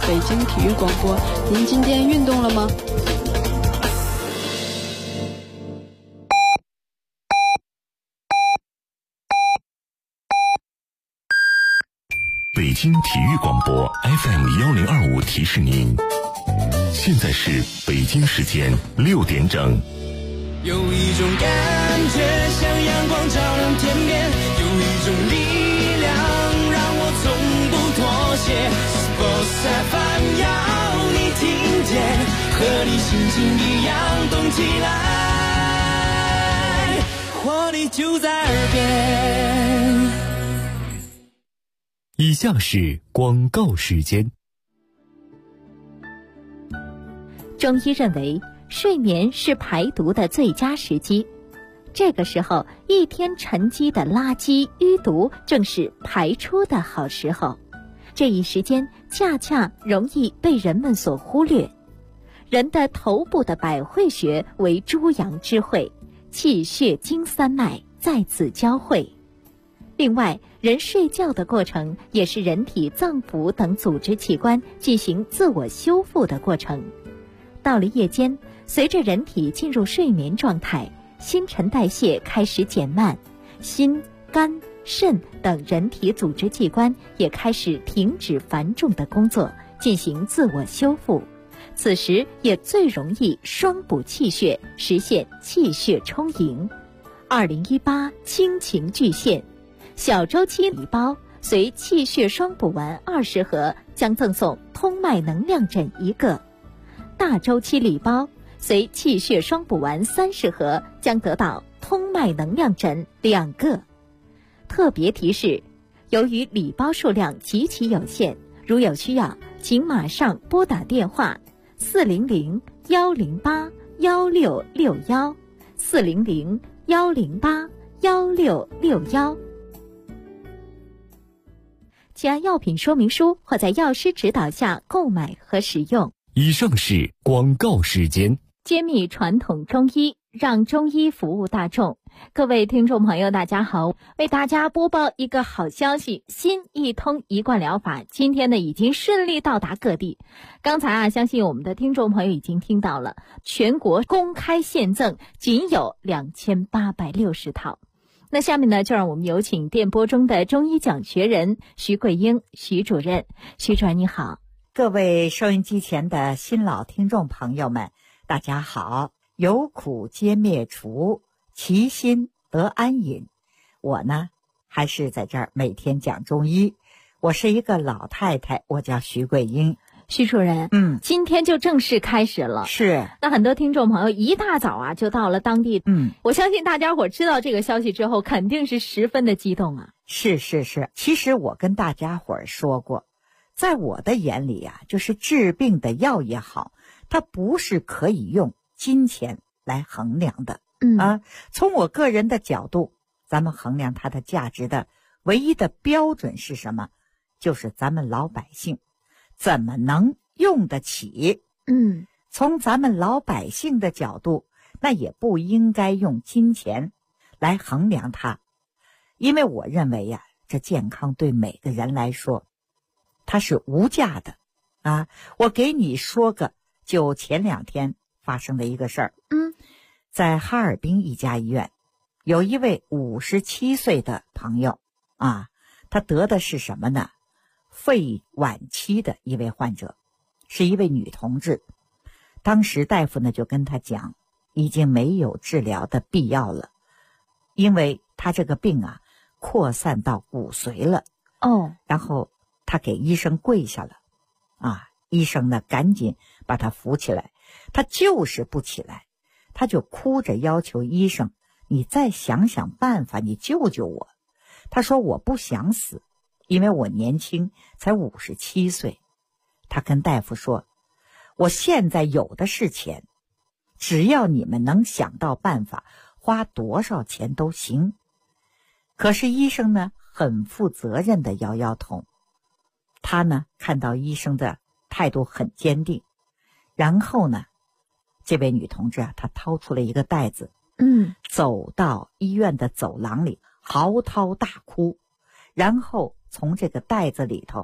北京体育广播。您今天运动了吗？ 北京体育广播 FM1025 提示您，现在是北京时间6点整。 有一种感觉像阳光照亮天边，有一种力量让我从不妥协。Sports FM 要你听见，和你心情一样动起来，活力就在耳边。 以下是广告时间。 中医认为，睡眠是排毒的最佳时机。这个时候，一天沉积的垃圾淤毒正是排出的好时候。这一时间恰恰容易被人们所忽略。人的头部的百会穴为诸阳之会，气血经三脉在此交汇。另外，人睡觉的过程也是人体脏腑等组织器官进行自我修复的过程。到了夜间，随着人体进入睡眠状态，新陈代谢开始减慢，心、肝、肾等人体组织器官也开始停止繁重的工作，进行自我修复。此时也最容易双补气血，实现气血充盈。2018亲情巨献，小周期礼包随气血双补丸20盒将赠送通脉能量枕1个，大周期礼包随气血双补丸30盒将得到通脉能量枕2个。特别提示，由于礼包数量极其有限，如有需要，请马上拨打电话400-108-1661 400-108-1661。请按药品说明书或在药师指导下购买和使用。 以上是广告时间。 揭秘传统中医，让中医服务大众。各位听众朋友大家好，为大家播报一个好消息，新一通一贯疗法今天呢已经顺利到达各地。刚才相信我们的听众朋友已经听到了，全国公开现赠仅有2860套。那下面呢，就让我们有请电波中的中医讲学人徐桂英徐主任。徐主任你好。 各位收音机前的新老听众朋友们大家好。有苦皆灭除，其心得安隐。我呢还是在这儿每天讲中医。我是一个老太太，我叫徐桂英。 徐主任，今天就正式开始了。 是。 那很多听众朋友一大早就到了当地。我相信大家伙知道这个消息之后，肯定是十分的激动啊。 是。其实我跟大家伙说过，在我的眼里就是治病的药也好，它不是可以用金钱来衡量的。从我个人的角度，咱们衡量它的价值的唯一的标准是什么？就是咱们老百姓怎么能用得起。从咱们老百姓的角度，那也不应该用金钱来衡量它。因为我认为这健康对每个人来说它是无价的我给你说个就前2天发生的一个事儿。在哈尔滨一家医院，有一位57岁的朋友他得的是什么呢？肺晚期的一位患者，是一位女同志。当时大夫呢就跟他讲，已经没有治疗的必要了，因为他这个病扩散到骨髓了。然后他给医生跪下了医生呢赶紧把他扶起来，他就是不起来，他就哭着要求医生，你再想想办法，你救救我。他说我不想死，因为我年轻，才57岁。他跟大夫说，我现在有的是钱，只要你们能想到办法，花多少钱都行。可是医生呢很负责任的摇摇头。他呢看到医生的态度很坚定，然后呢这位女同志她掏出了一个袋子，走到医院的走廊里嚎啕大哭，然后从这个袋子里头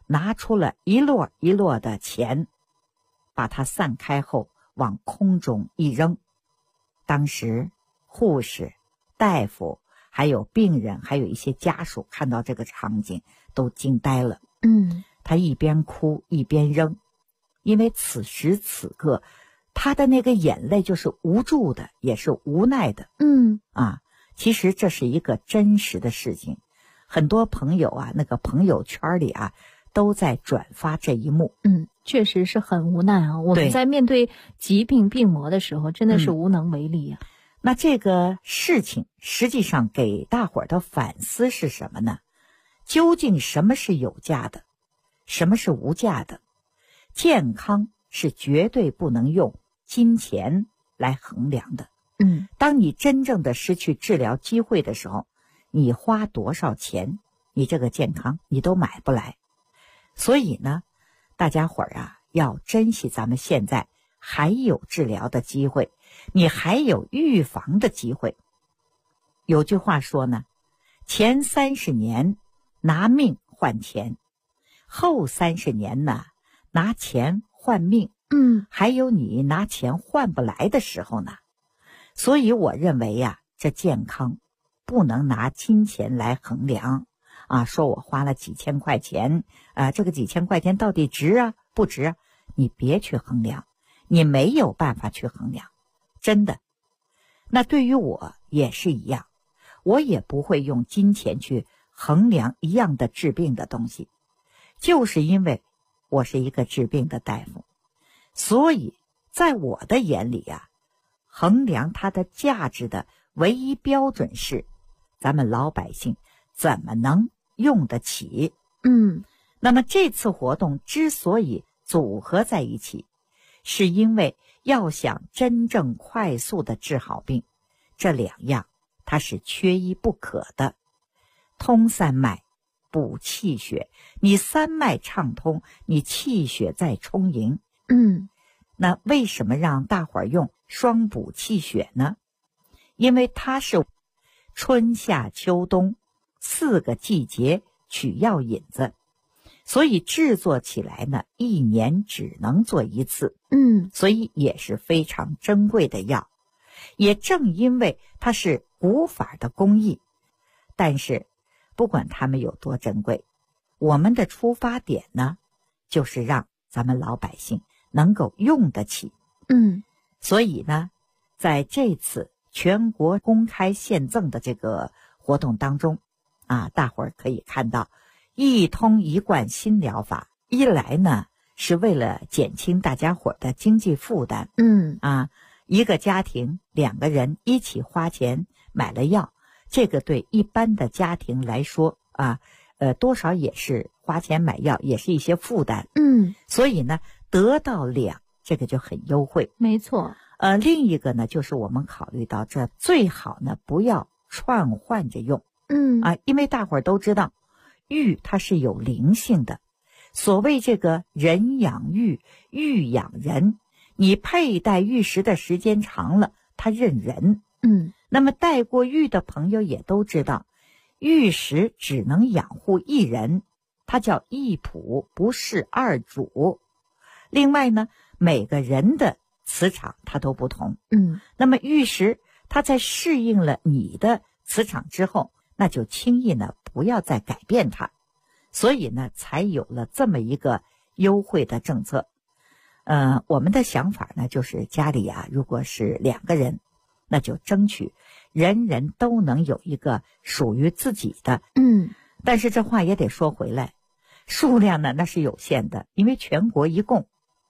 拿出了一摞一摞的钱，把它散开后往空中一扔。当时护士、大夫还有病人还有一些家属看到这个场景都惊呆了。他一边哭一边扔，因为此时此刻他的那个眼泪就是无助的，也是无奈的。其实这是一个真实的事情，很多朋友啊，那个朋友圈里啊都在转发这一幕。 确实是很无奈啊。我们在面对疾病病魔的时候真的是无能为力啊。 那这个事情实际上给大伙儿的反思是什么呢？究竟什么是有价的，什么是无价的？健康是绝对不能用金钱来衡量的。当你真正的失去治疗机会的时候，你花多少钱，你这个健康你都买不来。所以呢，大家伙儿啊，要珍惜咱们现在还有治疗的机会，你还有预防的机会。有句话说呢，前30年拿命换钱，后30年呢拿钱换命。还有你拿钱换不来的时候呢。所以我认为呀，这健康不能拿金钱来衡量啊。说我花了几千块钱这个几千块钱到底值啊不值啊？你别去衡量，你没有办法去衡量，真的。那对于我也是一样，我也不会用金钱去衡量一样的治病的东西，就是因为我是一个治病的大夫，所以在我的眼里啊，衡量它的价值的唯一标准是咱们老百姓怎么能用得起。那么这次活动之所以组合在一起，是因为要想真正快速的治好病，这两样它是缺一不可的。通三脉，补气血，你三脉畅通，你气血在充盈。那为什么让大伙儿用双补气血呢？因为它是春夏秋冬4个季节取药引子，所以制作起来呢1年只能做一次。所以也是非常珍贵的药。也正因为它是古法的工艺，但是不管它们有多珍贵，我们的出发点呢就是让咱们老百姓能够用得起。所以呢，在这次全国公开献赠的这个活动当中大伙儿可以看到一通一贯新疗法，一来呢是为了减轻大家伙儿的经济负担。一个家庭2个人一起花钱买了药，这个对一般的家庭来说多少也是花钱买药，也是一些负担。所以呢得到2，这个就很优惠。 没错。 另一个呢就是我们考虑到这最好呢不要串换着用。因为大伙儿都知道玉它是有灵性的，所谓这个人养玉，玉养人，你佩戴玉石的时间长了它认人。那么戴过玉的朋友也都知道，玉石只能养护一人，它叫一仆不是二主。另外呢，每个人的磁场它都不同。那么玉石它在适应了你的磁场之后，那就轻易呢不要再改变它。所以呢才有了这么一个优惠的政策。我们的想法呢就是家里如果是2个人，那就争取人人都能有一个属于自己的。但是这话也得说回来，数量呢那是有限的，因为全国一共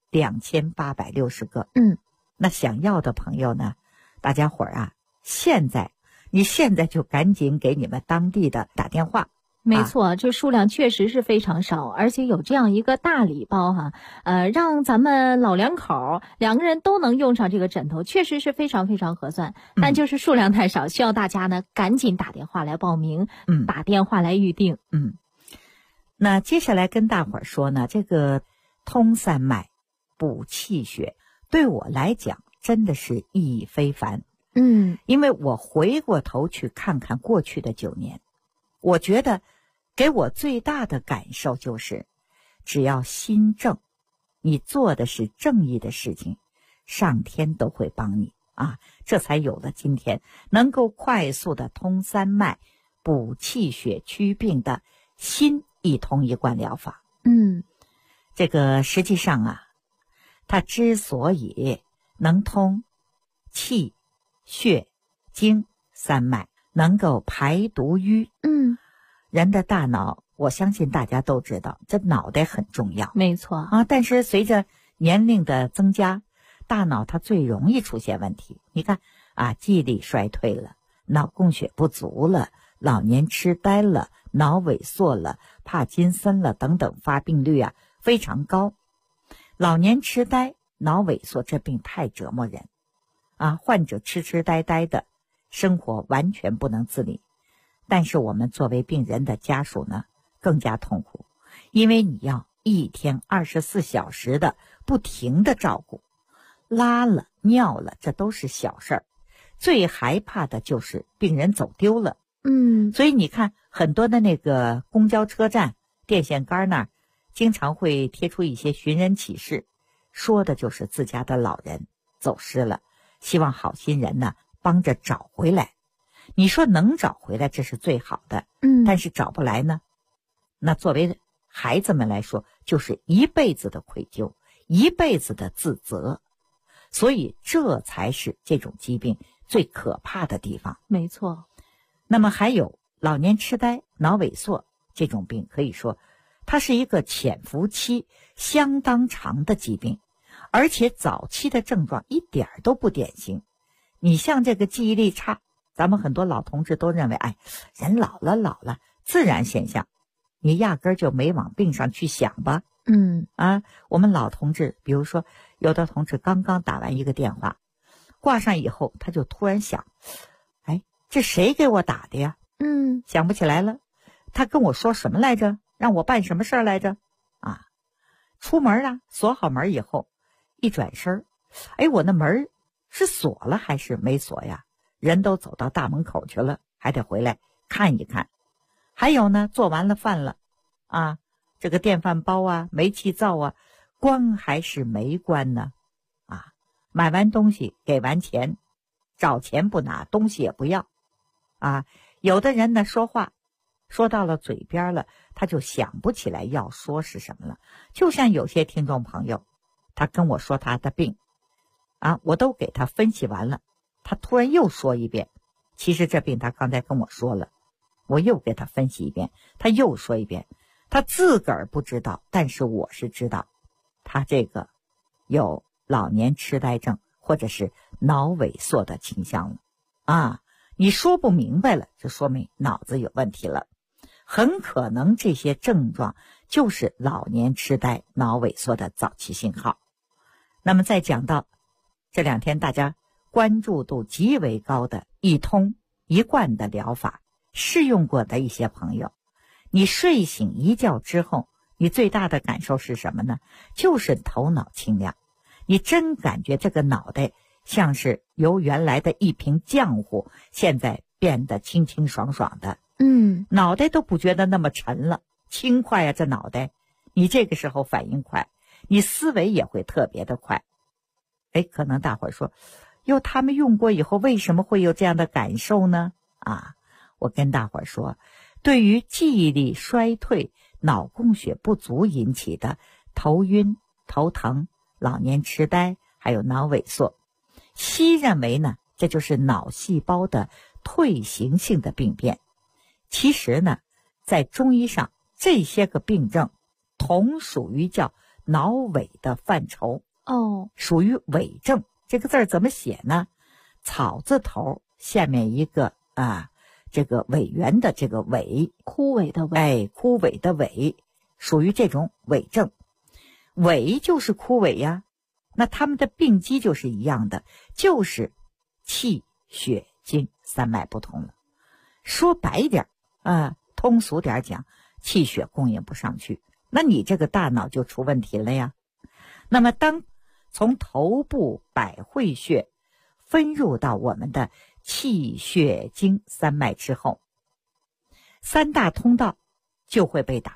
2860个。那想要的朋友呢，大家伙儿现在就赶紧给你们当地的打电话。 没错，这数量确实是非常少，而且有这样一个大礼包让咱们老两口2个人都能用上这个枕头，确实是非常非常合算。但就是数量太少，需要大家呢赶紧打电话来报名，打电话来预定。 那接下来跟大伙儿说呢，这个通三脉补气血对我来讲真的是意义非凡。因为我回过头去看看过去的9年，我觉得给我最大的感受就是只要心正，你做的是正义的事情，上天都会帮你啊！这才有了今天能够快速的通三脉、补气血、祛病的心一通一贯疗法。这个实际上啊，它之所以能通气、血、经三脉，能够排毒瘀。人的大脑，我相信大家都知道，这脑袋很重要。 没错啊，但是随着年龄的增加，大脑它最容易出现问题。你看啊，记忆力衰退了，脑供血不足了，老年痴呆了，脑萎缩了，帕金森了等等，发病率啊非常高。老年痴呆、脑萎缩这病太折磨人啊，患者痴痴呆呆的，生活完全不能自理。但是我们作为病人的家属呢，更加痛苦，因为你要一天24小时的不停的照顾，拉了尿了这都是小事儿，最害怕的就是病人走丢了。所以你看很多的那个公交车站、电线杆那儿，经常会贴出一些寻人启事，说的就是自家的老人走失了，希望好心人呢帮着找回来。你说能找回来这是最好的，但是找不来呢，那作为孩子们来说就是一辈子的愧疚，一辈子的自责，所以这才是这种疾病最可怕的地方。 没错。 那么还有老年痴呆、脑萎缩这种病，可以说它是一个潜伏期相当长的疾病，而且早期的症状一点都不典型。你像这个记忆力差，咱们很多老同志都认为，哎，人老了，自然现象，你压根儿就没往病上去想吧。我们老同志，比如说有的同志刚刚打完一个电话，挂上以后，他就突然想，哎，这谁给我打的呀？想不起来了，他跟我说什么来着？让我办什么事儿来着？啊，出门了，锁好门以后，一转身，哎，我那门是锁了还是没锁呀？人都走到大门口去了，还得回来看一看。还有呢，做完了饭了啊，这个电饭煲啊、煤气灶啊，关还是没关呢？啊，买完东西给完钱，找钱不拿，东西也不要啊。有的人呢说话说到了嘴边了，他就想不起来要说是什么了。就像有些听众朋友，他跟我说他的病啊，我都给他分析完了，他突然又说一遍，其实这病他刚才跟我说了，我又给他分析一遍，他又说一遍，他自个儿不知道，但是我是知道，他这个有老年痴呆症或者是脑萎缩的倾向了啊。你说不明白了，就说明脑子有问题了，很可能这些症状就是老年痴呆、脑萎缩的早期信号。那么再讲到这两天大家关注度极为高的一通一贯的疗法，试用过的一些朋友，你睡醒一觉之后，你最大的感受是什么呢？就是头脑清亮，你真感觉这个脑袋像是由原来的一瓶浆糊，现在变得清清爽爽的。脑袋都不觉得那么沉了，轻快呀，这脑袋。你这个时候反应快，你思维也会特别的快。哎，可能大伙儿说，哟，他们用过以后为什么会有这样的感受呢？啊，我跟大伙儿说，对于记忆力衰退、脑供血不足引起的头晕、头疼、老年痴呆还有脑萎缩，西医认为呢，这就是脑细胞的退行性的病变。其实呢，在中医上，这些个病症同属于叫脑萎的范畴。属于萎症。这个字儿怎么写呢？草字头下面一个这个委员的这个委， 枯萎的萎。 哎，枯萎的萎，属于这种萎症。萎就是枯萎呀，那他们的病机就是一样的，就是气血经三脉不通了。说白一点通俗点讲，气血供应不上去，那你这个大脑就出问题了呀。那么当从头部百会穴分入到我们的气血经三脉之后，三大通道就会被打通。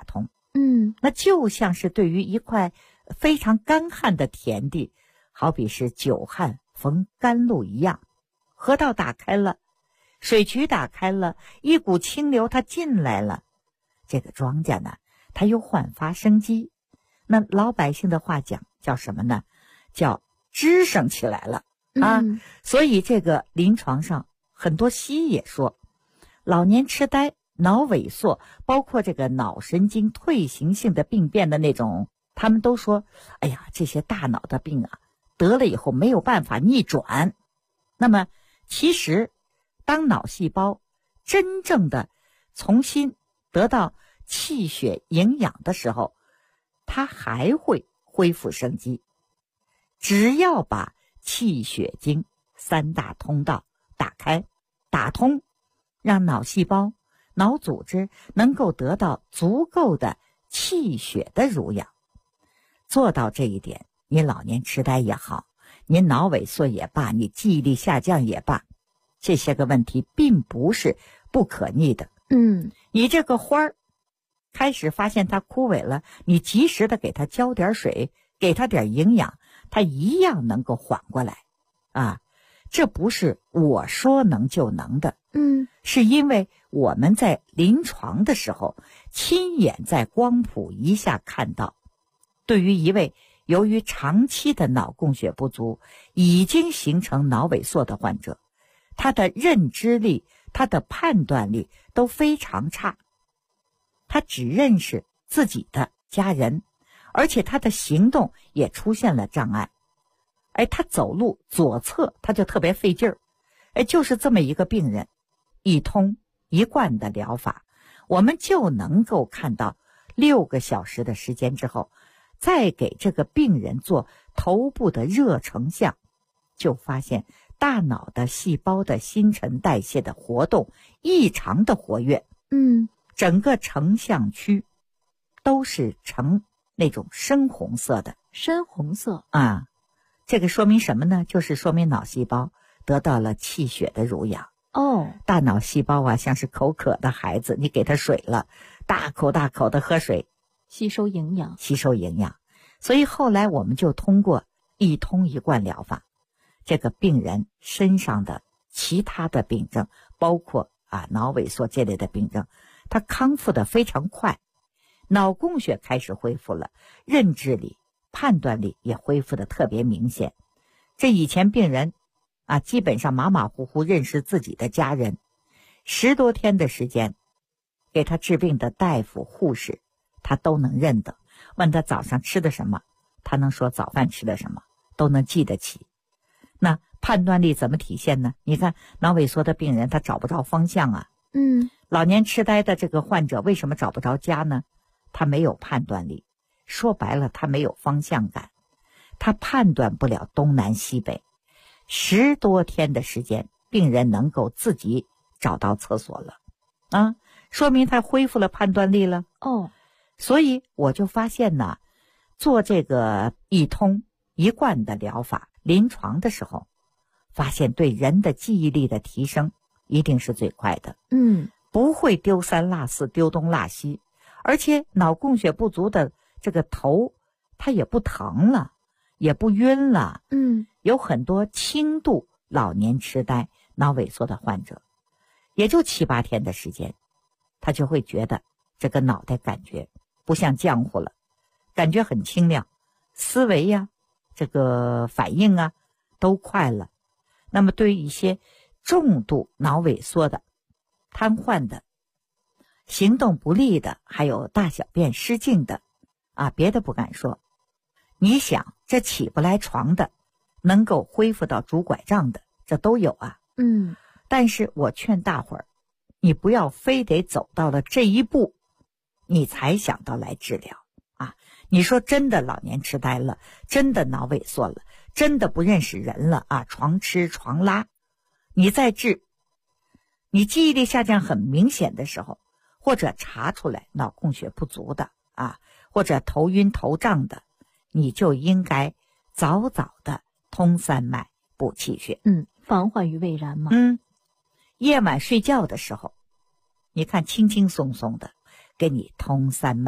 那就像是对于一块非常干旱的田地，好比是久旱逢甘露一样，河道打开了，水渠打开了，一股清流它进来了，这个庄稼呢，它又焕发生机。那老百姓的话讲叫什么呢？叫滋生起来了啊！所以这个临床上很多西医也说，老年痴呆、脑萎缩，包括这个脑神经退行性的病变的那种，他们都说，哎呀，这些大脑的病啊，得了以后没有办法逆转。那么其实当脑细胞真正的重新得到气血营养的时候，它还会恢复生机。只要把气血经三大通道打开打通，让脑细胞脑组织能够得到足够的气血的濡养，做到这一点，你老年痴呆也好，你脑萎缩也罢，你记忆力下降也罢，这些个问题并不是不可逆的。你这个花儿开始发现它枯萎了，你及时的给它浇点水，给它点营养，它一样能够缓过来啊。这不是我说能就能的，是因为我们在临床的时候亲眼在光谱仪下看到，对于一位由于长期的脑供血不足已经形成脑萎缩的患者，他的认知力、他的判断力都非常差，他只认识自己的家人，而且他的行动也出现了障碍。他走路左侧他就特别费劲儿。就是这么一个病人，一通一贯的疗法，我们就能够看到6个小时的时间之后，再给这个病人做头部的热成像，就发现大脑的细胞的新陈代谢的活动异常的活跃。整个成像区都是呈那种深红色的。 深红色啊，这个说明什么呢？就是说明脑细胞得到了气血的濡养。大脑细胞啊，像是口渴的孩子，你给他水了，大口大口的喝水， 吸收营养。 所以后来我们就通过一通一贯疗法，这个病人身上的其他的病症，包括脑萎缩这类的病症，他康复的非常快，脑供血开始恢复了，认知力、判断力也恢复的特别明显。这以前病人基本上马马虎虎认识自己的家人，10多天的时间，给他治病的大夫、护士，他都能认得。问他早上吃的什么，他能说早饭吃的什么，都能记得起。那判断力怎么体现呢？你看脑萎缩的病人，他找不着方向啊。老年痴呆的这个患者为什么找不着家呢？他没有判断力，说白了，他没有方向感，他判断不了东南西北。10多天的时间，病人能够自己找到厕所了说明他恢复了判断力了。所以我就发现呢，做这个一通一贯的疗法，临床的时候发现对人的记忆力的提升一定是最快的。不会丢三落四、丢东落西，而且脑供血不足的这个头它也不疼了，也不晕了。有很多轻度老年痴呆、脑萎缩的患者，也就7、8天的时间，他就会觉得这个脑袋感觉不像浆糊了，感觉很清亮，思维呀、这个反应啊都快了。那么对于一些重度脑萎缩的、瘫痪的、行动不利的，还有大小便失禁的别的不敢说，你想这起不来床的，能够恢复到拄拐杖的，这都有但是我劝大伙儿，你不要非得走到了这一步你才想到来治疗你说真的老年痴呆了，真的脑萎缩了，真的不认识人了床吃床拉，你再治，你记忆力下降很明显的时候，或者查出来脑供血不足的或者头晕头胀的，你就应该早早的通三脉补气血。 防患于未然嘛。 夜晚睡觉的时候，你看轻轻松松的给你通三脉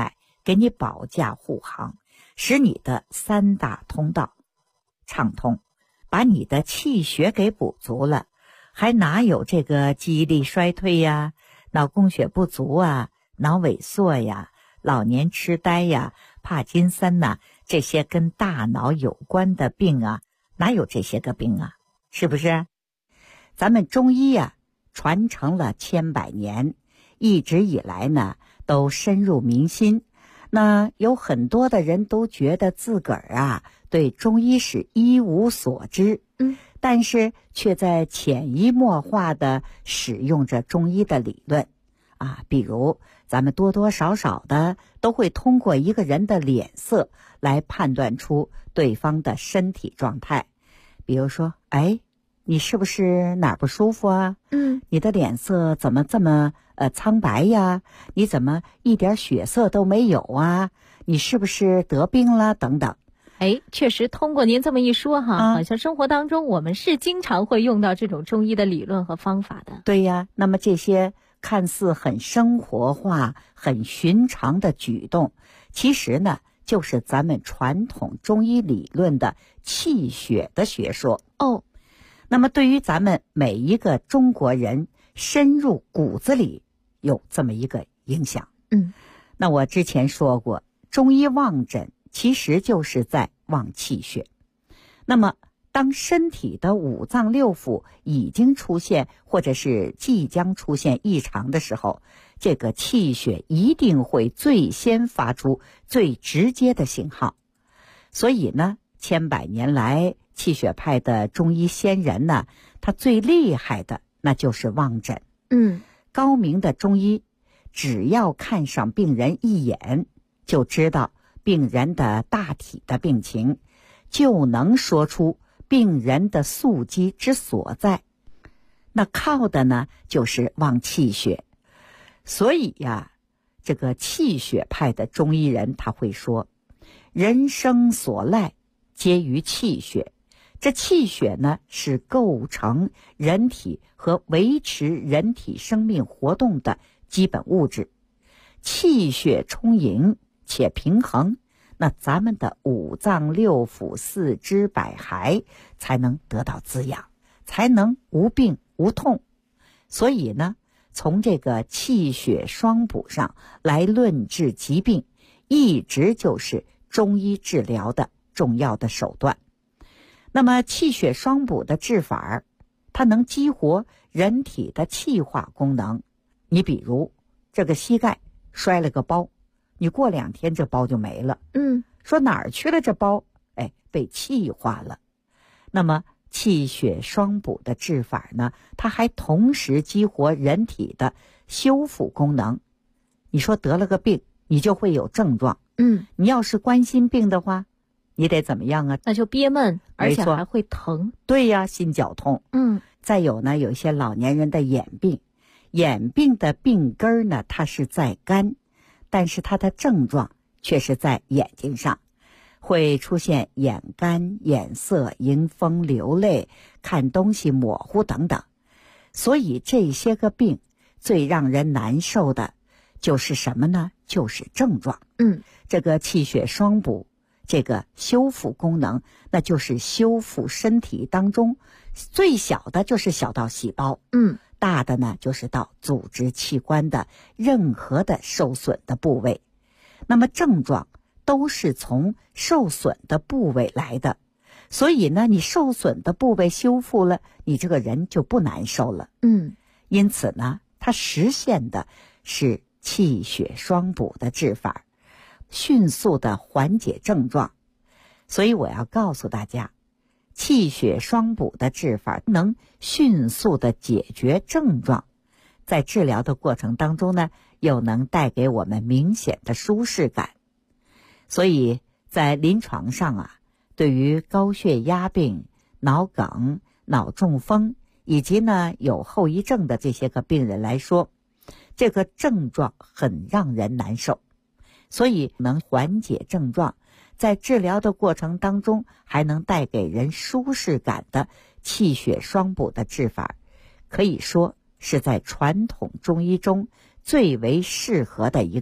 给你保驾护航，使你的三大通道畅通，把你的气血给补足了，还哪有这个记忆力衰退呀、脑供血不足啊、脑萎缩呀、老年痴呆呀、帕金森呐，这些跟大脑有关的病啊，哪有这些个病啊？是不是？咱们中医啊，传承了千百年，一直以来呢，都深入民心。那有很多的人都觉得自个儿啊，对中医是一无所知，但是却在潜移默化地使用着中医的理论啊。比如咱们多多少少的都会通过一个人的脸色来判断出对方的身体状态。比如说，你是不是哪儿不舒服啊？你的脸色怎么这么苍白呀？你怎么一点血色都没有啊？你是不是得病了？等等。 确实通过您这么一说哈，好像生活当中我们是经常会用到这种中医的理论和方法的。 对呀，那么这些看似很生活化、很寻常的举动，其实呢，就是咱们传统中医理论的气血的学说。那么对于咱们每一个中国人深入骨子里有这么一个影响。那我之前说过，中医望诊其实就是在望气血。那么当身体的五脏六腑已经出现或者是即将出现异常的时候，这个气血一定会最先发出最直接的信号。所以呢，千百年来气血派的中医先人呢，他最厉害的那就是望诊。高明的中医只要看上病人一眼，就知道病人的大体的病情，就能说出病人的宿疾之所在。那靠的呢，就是望气血。所以呀，这个气血派的中医人他会说，人生所赖皆于气血。这气血呢，是构成人体和维持人体生命活动的基本物质。气血充盈且平衡，那咱们的五脏六腑四肢百骸才能得到滋养，才能无病无痛。所以呢，从这个气血双补上来论治疾病，一直就是中医治疗的重要的手段。那么气血双补的治法，它能激活人体的气化功能。你比如这个膝盖摔了个包，你过2天这包就没了。说哪儿去了这包？被气化了。那么气血双补的治法呢，它还同时激活人体的修复功能。你说得了个病，你就会有症状。你要是冠心病的话，你得怎么样啊？ 那就憋闷，而且还会疼。 对呀，心绞痛。再有呢，有一些老年人的眼病，眼病的病根呢，它是在肝，但是它的症状却是在眼睛上，会出现眼干、眼涩、迎风流泪、看东西模糊等等。所以这些个病最让人难受的就是什么呢？就是症状。这个气血双补，这个修复功能，那就是修复身体当中最小的就是小到细胞，大的呢就是到组织器官的任何的受损的部位。那么症状都是从受损的部位来的，所以呢，你受损的部位修复了，你这个人就不难受了。因此呢，它实现的是气血双补的治法，迅速的缓解症状。所以我要告诉大家，气血双补的治法能迅速的解决症状，在治疗的过程当中呢，又能带给我们明显的舒适感。所以在临床上啊，对于高血压病、脑梗、脑中风以及呢有后遗症的这些个病人来说，这个症状很让人难受。所以能缓解症状，在治疗的过程当中还能带给人舒适感的气血双补的治法，可以说是在传统中医中最为适合的一个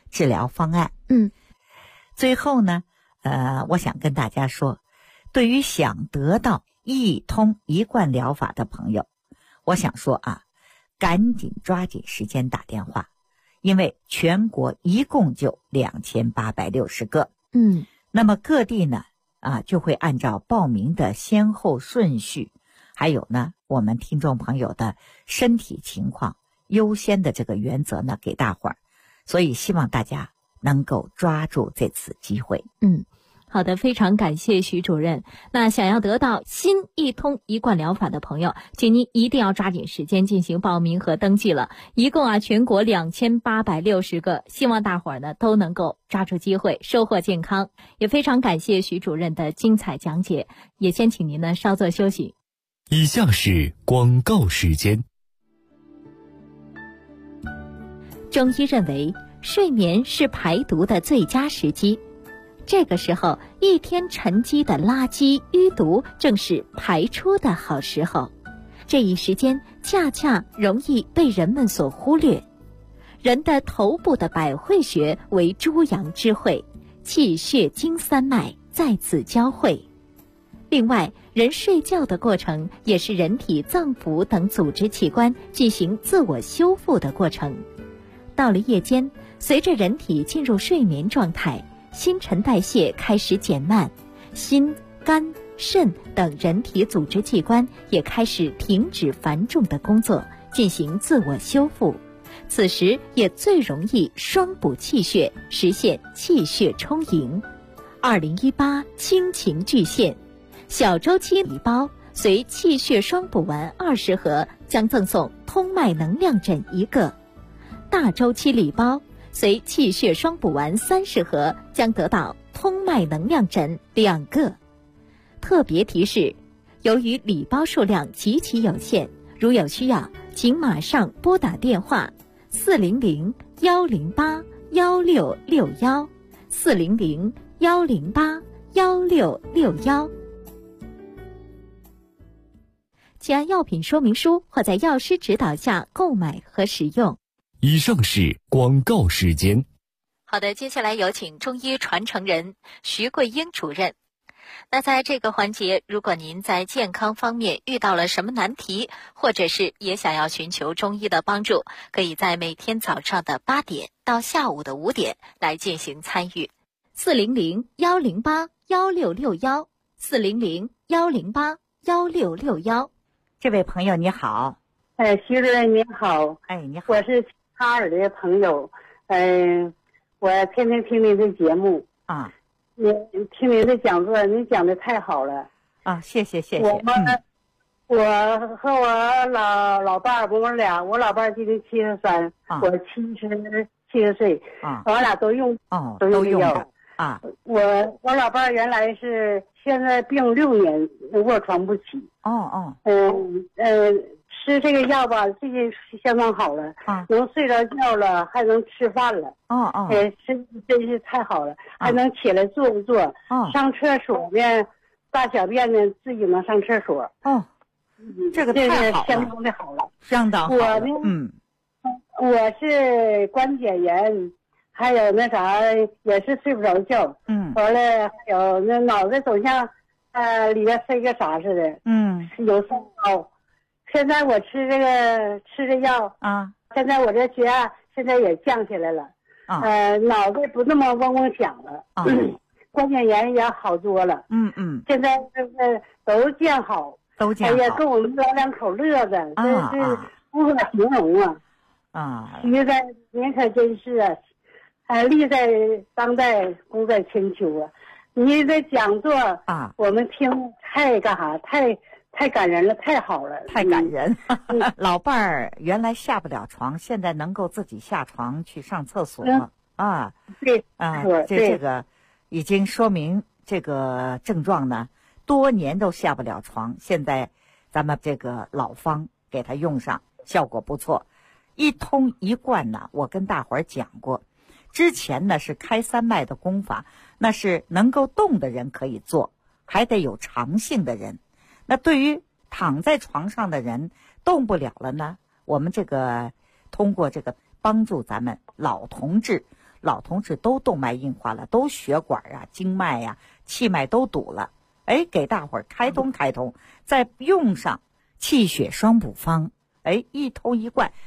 治疗方案。最后呢，我想跟大家说，对于想得到一通一贯疗法的朋友，我想说啊，赶紧抓紧时间打电话，因为全国一共就2860个。那么各地呢就会按照报名的先后顺序，还有呢我们听众朋友的身体情况优先的这个原则呢给大伙儿，所以希望大家能够抓住这次机会。 好的，非常感谢徐主任。那想要得到新一通一贯疗法的朋友，请您一定要抓紧时间进行报名和登记了。一共全国2860个，希望大伙儿呢都能够抓住机会，收获健康。也非常感谢徐主任的精彩讲解，也先请您呢稍作休息。 以下是广告时间。 中医认为，睡眠是排毒的最佳时机。这个时候，一天沉积的垃圾淤毒正是排出的好时候。这一时间恰恰容易被人们所忽略。人的头部的百会穴为诸阳之会，气血经三脉在此交汇。另外，人睡觉的过程也是人体脏腑等组织器官进行自我修复的过程。到了夜间，随着人体进入睡眠状态，新陈代谢开始减慢，心、肝、肾等人体组织器官也开始停止繁重的工作，进行自我修复。此时也最容易双补气血，实现气血充盈。2018亲情巨献，小周期礼包随气血双补丸20盒将赠送通脉能量枕1个，大周期礼包随气血双补丸30盒将得到通脉能量枕2个。特别提示，由于礼包数量极其有限，如有需要，请马上拨打电话400-108-1661 400-108-1661。请按药品说明书或在药师指导下购买和使用。 以上是广告时间。 好的，接下来有请中医传承人徐桂英主任。那在这个环节，如果您在健康方面遇到了什么难题，或者是也想要寻求中医的帮助，可以在每天早上的8点到下午的5点来进行参与。400-108-1661 400-108-1661。 这位朋友你好。 徐主任你好。 你好。 我是哈尔的朋友，我天天听您的节目啊， 你听您的讲座，您讲的太好了啊，谢谢。 我和我老伴儿，我老伴儿今年73，我70岁啊，我俩都用药啊。 我老伴儿原来是现在病6年，卧床不起。吃这个药吧，最近相当好了能睡着觉了，还能吃饭了。真是太好了，还能起来坐一坐。上厕所呢，大小便呢，自己能上厕所。 这个太好了， 相当的好了， 相当好了。 我呢，我是关节炎，还有那啥，也是睡不着觉。完了还有那脑袋总像里边塞个啥似的。有三高。现在我吃这药现在我这血压现在也降下来了脑袋不那么嗡嗡响了关节炎也好多了现在都见好，哎呀，跟我们老两口乐的，真是无法形容实在您可真是利在当代，功在千秋您的讲座我们听太干啥太感人了，太好了， 太感人。老伴儿原来下不了床，现在能够自己下床去上厕所对这个已经说明这个症状呢，多年都下不了床，现在咱们这个老方给他用上，效果不错。一通一贯呢，我跟大伙儿讲过，之前呢是开三脉的功法，那是能够动的人可以做，还得有长性的人。那对于躺在床上的人动不了了呢，我们这个通过这个帮助咱们老同志老同志都动脉硬化了，都血管啊、经脉呀、气脉都堵了。哎，给大伙儿开通，再用上气血双补方，哎，一通一贯，